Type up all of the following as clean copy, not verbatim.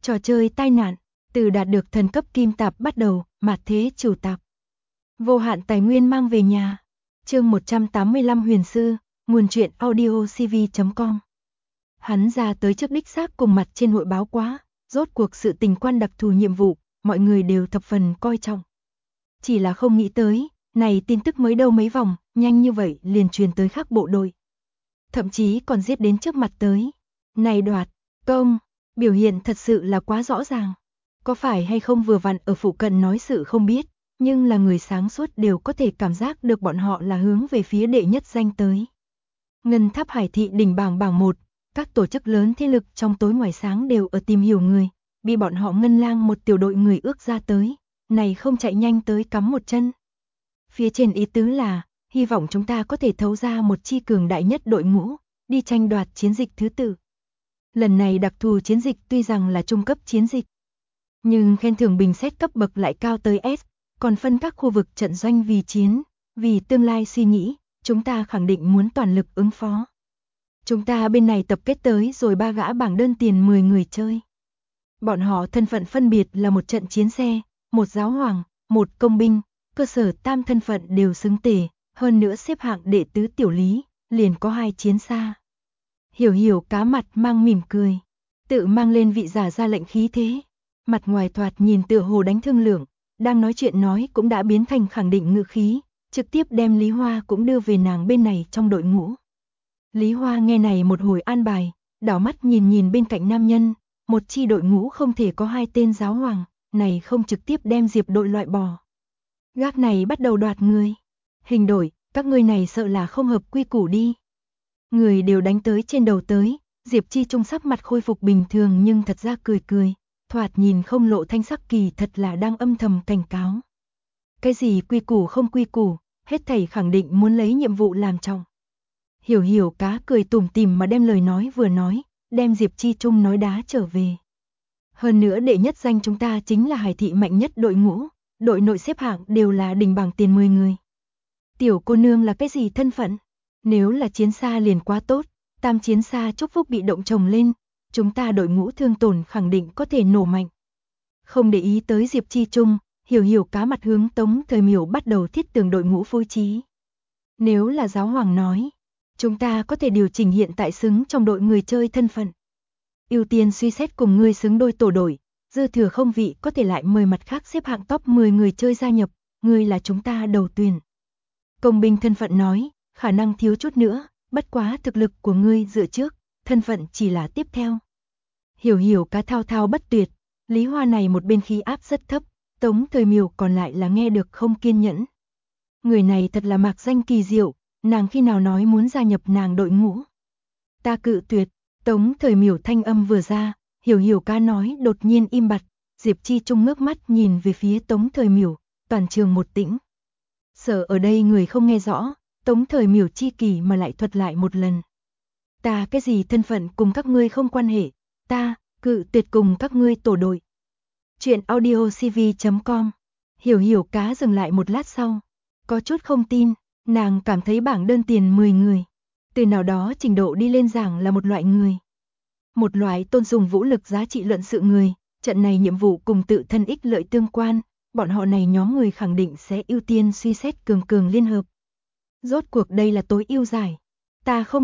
Trò chơi tai nạn, từ đạt được thần cấp kim tạp bắt đầu, mạt thế trừ tạp. Vô hạn tài nguyên mang về nhà. Chương 185 Huyền Sư, nguồn truyện audio cv.com. Hắn ra tới trước đích xác cùng mặt trên hội báo quá, rốt cuộc sự tình quan đặc thù nhiệm vụ, mọi người đều thập phần coi trọng. Chỉ là không nghĩ tới, này tin tức mới đâu mấy vòng, nhanh như vậy liền truyền tới khác bộ đội. Thậm chí còn giết đến trước mặt tới. Này đoạt, công, biểu hiện thật sự là quá rõ ràng. Có phải hay không vừa vặn ở phụ cận nói sự không biết, nhưng là người sáng suốt đều có thể cảm giác được bọn họ là hướng về phía đệ nhất danh tới. Ngân Tháp Hải thị đỉnh bảng 1, các tổ chức lớn thế lực trong tối ngoài sáng đều ở tìm hiểu người, bị bọn họ Ngân Lang một tiểu đội người ước ra tới, này không chạy nhanh tới cắm một chân. Phía trên ý tứ là, hy vọng chúng ta có thể thấu ra một chi cường đại nhất đội ngũ, đi tranh đoạt chiến dịch thứ tự. Lần này đặc thù chiến dịch tuy rằng là trung cấp chiến dịch, nhưng khen thưởng bình xét cấp bậc lại cao tới S, còn phân các khu vực trận doanh vì chiến, vì tương lai suy nghĩ, chúng ta khẳng định muốn toàn lực ứng phó. Chúng ta bên này tập kết tới rồi 3 gã bảng đơn tiền 10 người chơi. Bọn họ thân phận phân biệt là một trận chiến xe, một giáo hoàng, một công binh, cơ sở tam thân phận đều xứng tề, hơn nữa xếp hạng đệ tứ tiểu lý, liền có 2 chiến xa. Hiểu cá mặt mang mỉm cười, tự mang lên vị giả ra lệnh khí thế. Mặt ngoài thoạt nhìn tựa hồ đánh thương lượng, đang nói chuyện nói cũng đã biến thành khẳng định ngữ khí, trực tiếp đem Lý Hoa cũng đưa về nàng bên này trong đội ngũ. Lý Hoa nghe này một hồi an bài, đảo mắt nhìn bên cạnh nam nhân, một chi đội ngũ không thể có 2 tên giáo hoàng, này không trực tiếp đem Diệp đội loại bỏ. Gác này bắt đầu đoạt người. Hình đổi, các ngươi này sợ là không hợp quy củ đi. Người đều đánh tới trên đầu tới, Diệp Chi Trung sắc mặt khôi phục bình thường nhưng thật ra cười, thoạt nhìn không lộ thanh sắc kỳ thật là đang âm thầm cảnh cáo. Cái gì quy củ không quy củ, hết thảy khẳng định muốn lấy nhiệm vụ làm trọng. Hiểu cá cười tủm tỉm mà đem lời nói vừa nói, đem Diệp Chi Trung nói đá trở về. Hơn nữa đệ nhất danh chúng ta chính là Hải thị mạnh nhất đội ngũ, đội nội xếp hạng đều là đỉnh bảng tiền 10 người. Tiểu cô nương là cái gì thân phận? Nếu là chiến xa liền quá tốt, tam chiến xa chúc phúc bị động chồng lên, chúng ta đội ngũ thương tổn khẳng định có thể nổ mạnh. Không để ý tới Diệp Chi Trung, hiểu cá mặt hướng Tống Thời Miểu bắt đầu thiết tường đội ngũ phối trí. Nếu là giáo hoàng nói, chúng ta có thể điều chỉnh hiện tại xứng trong đội người chơi thân phận. Ưu tiên suy xét cùng ngươi xứng đôi tổ đội, dư thừa không vị có thể lại mời mặt khác xếp hạng top 10 người chơi gia nhập, ngươi là chúng ta đầu tuyển. Công binh thân phận nói, khả năng thiếu chút nữa, bất quá thực lực của ngươi dựa trước, thân phận chỉ là tiếp theo. Hiểu cá thao bất tuyệt, Lý Hoa này một bên khí áp rất thấp, Tống Thời Miểu còn lại là nghe được không kiên nhẫn. Người này thật là mạc danh kỳ diệu, nàng khi nào nói muốn gia nhập nàng đội ngũ. Ta cự tuyệt, Tống Thời Miểu thanh âm vừa ra, hiểu cá nói đột nhiên im bặt, Diệp Chi Trung ngước mắt nhìn về phía Tống Thời Miểu, toàn trường một tĩnh. Sợ ở đây người không nghe rõ, Tống Thời Miểu chi kỳ mà lại thuật lại một lần. Ta cái gì thân phận cùng các ngươi không quan hệ, ta cự tuyệt cùng các ngươi tổ đội. Chuyện audio cv.com. Hiểu cá dừng lại một lát sau, có chút không tin, nàng cảm thấy bảng đơn tiền 10 người, từ nào đó trình độ đi lên giảng là một loại người. Một loại tôn dùng vũ lực giá trị luận sự người, trận này nhiệm vụ cùng tự thân ích lợi tương quan, bọn họ này nhóm người khẳng định sẽ ưu tiên suy xét cường liên hợp. Rốt cuộc đây là tối ưu giải. Ta không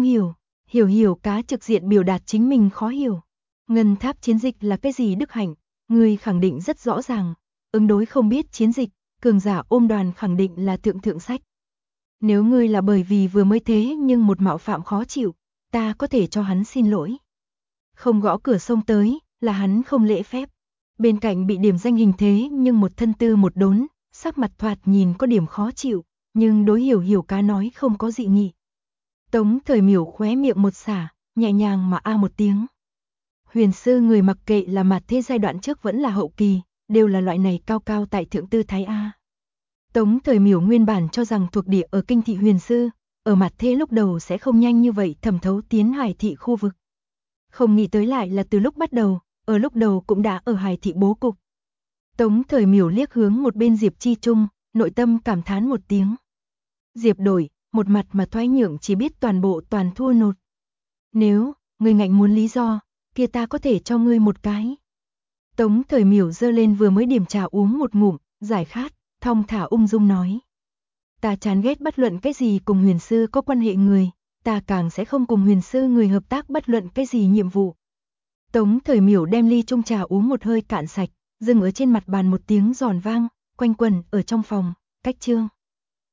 hiểu cá trực diện biểu đạt chính mình khó hiểu. Ngân Tháp chiến dịch là cái gì đức hạnh, ngươi khẳng định rất rõ ràng, ứng đối không biết chiến dịch, cường giả ôm đoàn khẳng định là thượng sách. Nếu ngươi là bởi vì vừa mới thế nhưng một mạo phạm khó chịu, ta có thể cho hắn xin lỗi. Không gõ cửa xông tới, là hắn không lễ phép. Bên cạnh bị điểm danh hình thế nhưng một thân tư một đốn, sắc mặt thoạt nhìn có điểm khó chịu, nhưng đối hiểu cá nói không có dị nghị. Tống Thời Miểu khóe miệng một xả, nhẹ nhàng mà a một tiếng. Huyền sư người mặc kệ là mặt thế giai đoạn trước vẫn là hậu kỳ, đều là loại này cao tại thượng tư thái A. Tống Thời Miểu nguyên bản cho rằng thuộc địa ở kinh thị huyền sư, ở mặt thế lúc đầu sẽ không nhanh như vậy thẩm thấu tiến Hải thị khu vực. Không nghĩ tới lại là từ lúc bắt đầu, ở lúc đầu cũng đã ở Hải thị bố cục. Tống Thời Miểu liếc hướng một bên Diệp Chi Trung, nội tâm cảm thán một tiếng. Diệp đổi, một mặt mà thoái nhượng chỉ biết toàn thua nột. Nếu, ngươi ngạnh muốn lý do, kia ta có thể cho ngươi một cái. Tống Thời Miểu giơ lên vừa mới điểm trà uống một ngụm, giải khát, thong thả ung dung nói. Ta chán ghét bất luận cái gì cùng huyền sư có quan hệ người, ta càng sẽ không cùng huyền sư người hợp tác bất luận cái gì nhiệm vụ. Tống Thời Miểu đem ly chung trà uống một hơi cạn sạch, dừng ở trên mặt bàn một tiếng giòn vang, quanh quẩn ở trong phòng, cách chương.